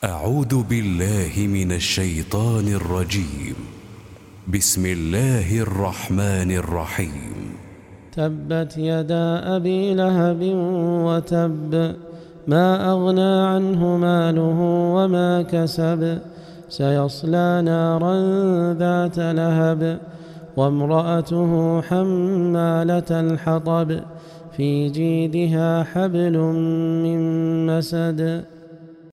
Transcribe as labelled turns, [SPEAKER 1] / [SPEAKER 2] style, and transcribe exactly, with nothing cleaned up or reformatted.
[SPEAKER 1] أعوذ بالله من الشيطان الرجيم. بسم الله الرحمن الرحيم.
[SPEAKER 2] تبت يدا أبي لهب وتب، ما أغنى عنه ماله وما كسب، سيصلى نارا ذات لهب، وامرأته حمالة الحطب، في جيدها حبل من مسد.